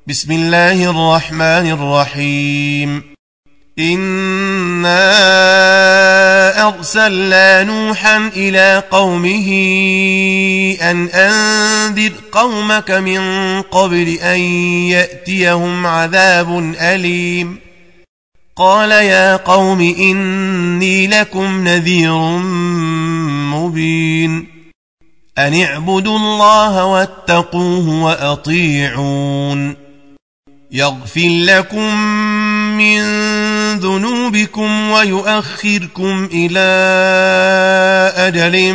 بسم الله الرحمن الرحيم. إنا أرسلنا نوحا إلى قومه أن أنذر قومك من قبل أن يأتيهم عذاب أليم. قال يا قوم إني لكم نذير مبين. أن اعبدوا الله واتقوه وأطيعون. يغفر لكم من ذنوبكم ويؤخركم إلى أجل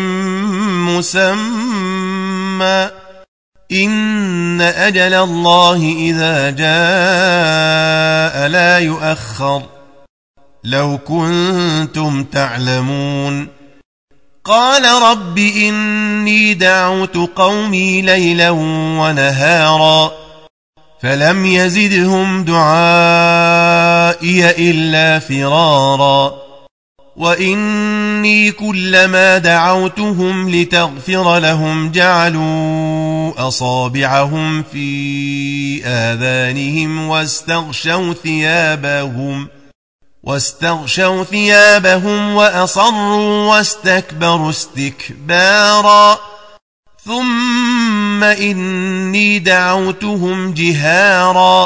مسمى. إن أجل الله إذا جاء لا يؤخر لو كنتم تعلمون. قال رب إني دعوت قومي ليلا ونهارا فلم يزدهم دعائي إلا فرارا. وإني كلما دعوتهم لتغفر لهم جعلوا أصابعهم في آذانهم واستغشوا ثيابهم وأصروا واستكبروا استكبارا. ثم إني دعوتهم جهارا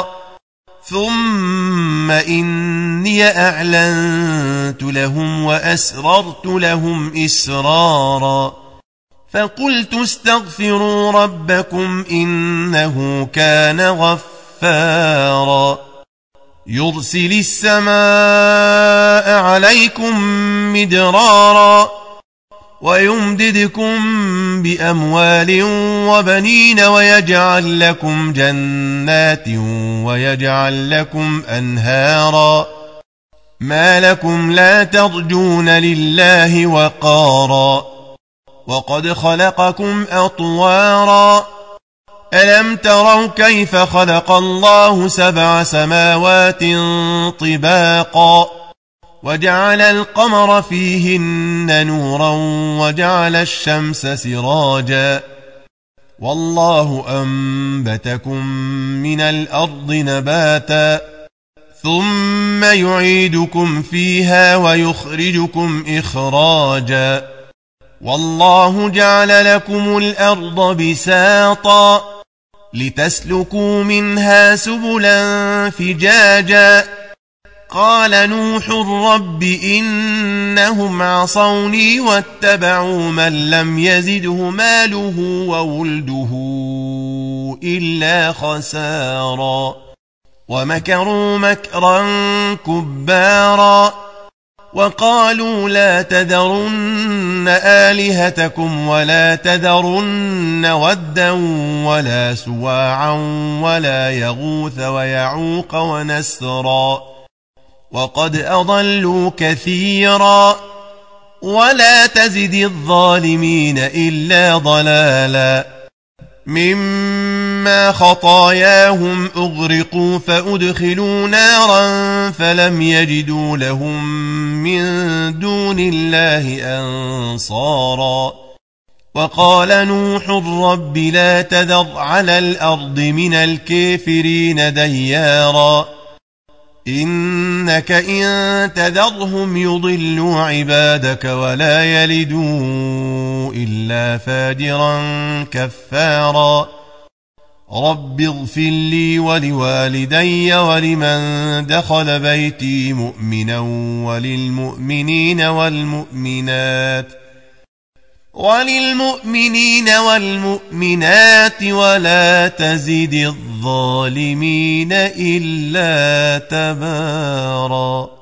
ثم إني أعلنت لهم وأسررت لهم إسرارا. فقلت استغفروا ربكم إنه كان غفارا. يرسل السماء عليكم مدرارا ويمددكم بأموال وبنين ويجعل لكم جنات ويجعل لكم أنهارا. ما لكم لا ترجون لله وقارا وقد خلقكم أطوارا. ألم تروا كيف خلق الله 7 سماوات طباقا وجعل القمر فيهن نورا وجعل الشمس سراجا. والله أنبتكم من الأرض نباتا ثم يعيدكم فيها ويخرجكم إخراجا. والله جعل لكم الأرض بساطا لتسلكوا منها سبلا فجاجا. قال نوح رب إنهم عصوني واتبعوا من لم يزده ماله وولده إلا خسارا. ومكروا مكرا كبارا وقالوا لا تذرن آلهتكم ولا تذرن ودا ولا سواعا ولا يغوث ويعوق ونسرا وقد أضلوا كثيرا ولا تزد الظالمين إلا ضلالا. مما خطاياهم أغرقوا فأدخلوا نارا فلم يجدوا لهم من دون الله أنصارا. وقال نوح رب لا تذر على الأرض من الكافرين ديارا إنك إن تذرهم يضلوا عبادك ولا يلدوا إلا فاجرا كفارا. رب اغفر لي ولوالدي ولمن دخل بيتي مؤمنا وللمؤمنين والمؤمنات ولا تزد الظالمين إلا تبارا.